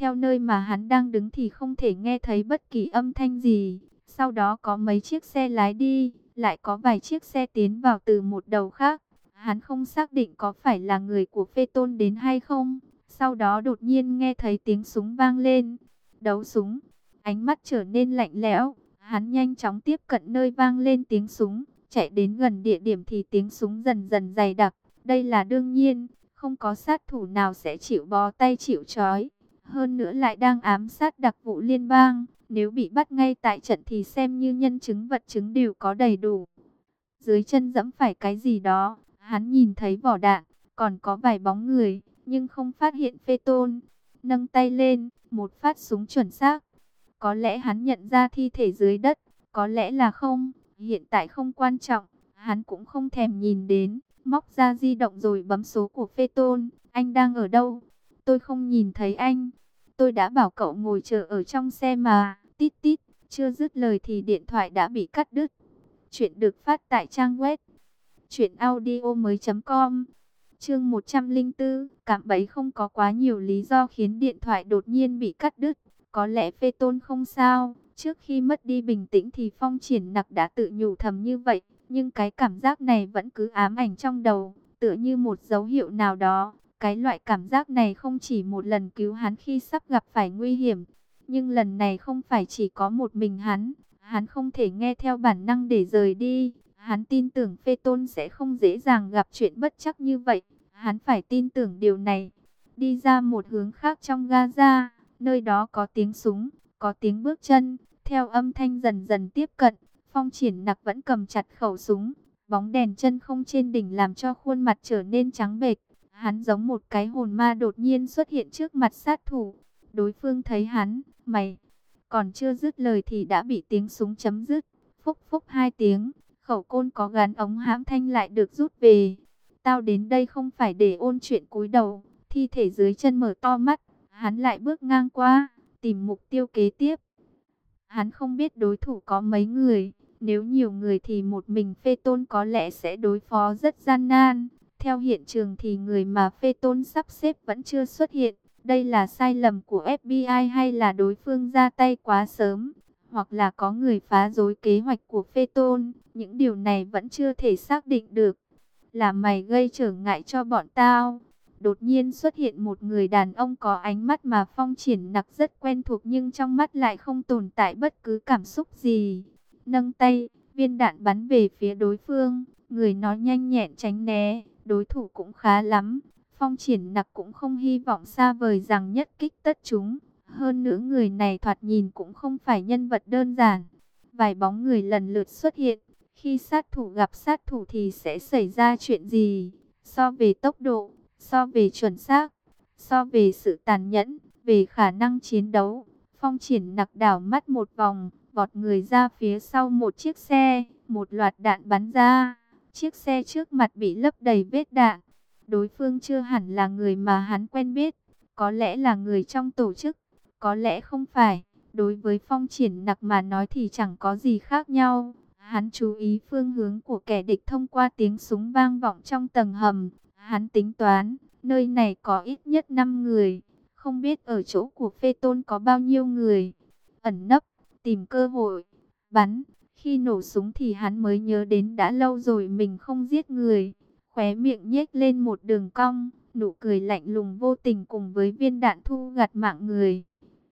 Theo nơi mà hắn đang đứng thì không thể nghe thấy bất kỳ âm thanh gì. Sau đó có mấy chiếc xe lái đi, lại có vài chiếc xe tiến vào từ một đầu khác. Hắn không xác định có phải là người của Phê Tôn đến hay không. Sau đó đột nhiên nghe thấy tiếng súng vang lên. Đấu súng. Ánh mắt trở nên lạnh lẽo. Hắn nhanh chóng tiếp cận nơi vang lên tiếng súng. Chạy đến gần địa điểm thì tiếng súng dần dần dày đặc. Đây là đương nhiên. Không có sát thủ nào sẽ chịu bó tay chịu trói. Hơn nữa lại đang ám sát đặc vụ liên bang. Nếu bị bắt ngay tại trận thì xem như nhân chứng vật chứng đều có đầy đủ. Dưới chân giẫm phải cái gì đó. Hắn nhìn thấy vỏ đạn. Còn có vài bóng người. Nhưng không phát hiện Phê Tôn. Nâng tay lên. Một phát súng chuẩn xác. Có lẽ hắn nhận ra thi thể dưới đất. Có lẽ là không. Hiện tại không quan trọng. Hắn cũng không thèm nhìn đến. Móc ra di động rồi bấm số của Phê Tôn. Anh đang ở đâu? Tôi không nhìn thấy anh. Tôi đã bảo cậu ngồi chờ ở trong xe mà. Tít tít. Chưa dứt lời thì điện thoại đã bị cắt đứt. Chuyện được phát tại trang web truyệnaudiomoi.com. Chương 104, cạm bẫy. Không có quá nhiều lý do khiến điện thoại đột nhiên bị cắt đứt. Có lẽ Phê Tôn không sao. Trước khi mất đi bình tĩnh thì Phong Triển Nặc đã tự nhủ thầm như vậy. Nhưng cái cảm giác này vẫn cứ ám ảnh trong đầu, tựa như một dấu hiệu nào đó. Cái loại cảm giác này không chỉ một lần cứu hắn khi sắp gặp phải nguy hiểm. Nhưng lần này không phải chỉ có một mình hắn. Hắn không thể nghe theo bản năng để rời đi. Hắn tin tưởng Phê Tôn sẽ không dễ dàng gặp chuyện bất trắc như vậy. Hắn phải tin tưởng điều này. Đi ra một hướng khác trong Gaza, nơi đó có tiếng súng, có tiếng bước chân. Theo âm thanh dần dần tiếp cận, Phong Triển Nặc vẫn cầm chặt khẩu súng. Bóng đèn chân không trên đỉnh làm cho khuôn mặt trở nên trắng bệch. Hắn giống một cái hồn ma đột nhiên xuất hiện trước mặt sát thủ. Đối phương thấy hắn, mày. Còn chưa dứt lời thì đã bị tiếng súng chấm dứt. Phúc phúc hai tiếng, khẩu côn có gắn ống hãm thanh lại được rút về. Tao đến đây không phải để ôn chuyện cúi đầu. Thi thể dưới chân mở to mắt, hắn lại bước ngang qua, tìm mục tiêu kế tiếp. Hắn không biết đối thủ có mấy người. Nếu nhiều người thì một mình Phê Tôn có lẽ sẽ đối phó rất gian nan. Theo hiện trường thì người mà Phê Tôn sắp xếp vẫn chưa xuất hiện. Đây là sai lầm của FBI hay là đối phương ra tay quá sớm? Hoặc là có người phá rối kế hoạch của Phê Tôn? Những điều này vẫn chưa thể xác định được. Là mày gây trở ngại cho bọn tao. Đột nhiên xuất hiện một người đàn ông có ánh mắt mà Phong Triển Nặc rất quen thuộc, nhưng trong mắt lại không tồn tại bất cứ cảm xúc gì. Nâng tay, viên đạn bắn về phía đối phương. Người nói nhanh nhẹn tránh né, đối thủ cũng khá lắm. Phong Triển Nặc cũng không hy vọng xa vời rằng nhất kích tất chúng. Hơn nữa người này thoạt nhìn cũng không phải nhân vật đơn giản. Vài bóng người lần lượt xuất hiện. Khi sát thủ gặp sát thủ thì sẽ xảy ra chuyện gì? So về tốc độ, so về chuẩn xác, so về sự tàn nhẫn, về khả năng chiến đấu, Phong Triển Nặc đảo mắt một vòng, vọt người ra phía sau một chiếc xe, một loạt đạn bắn ra. Chiếc xe trước mặt bị lấp đầy vết đạn. Đối phương chưa hẳn là người mà hắn quen biết, có lẽ là người trong tổ chức, có lẽ không phải. Đối với Phong Triển Nặc mà nói thì chẳng có gì khác nhau. Hắn chú ý phương hướng của kẻ địch thông qua tiếng súng vang vọng trong tầng hầm. Hắn tính toán, nơi này có ít nhất 5 người. Không biết ở chỗ của Phê Tôn có bao nhiêu người. Ẩn nấp, tìm cơ hội, bắn. Khi nổ súng thì hắn mới nhớ đến đã lâu rồi mình không giết người. Khóe miệng nhếch lên một đường cong, nụ cười lạnh lùng vô tình cùng với viên đạn thu gặt mạng người.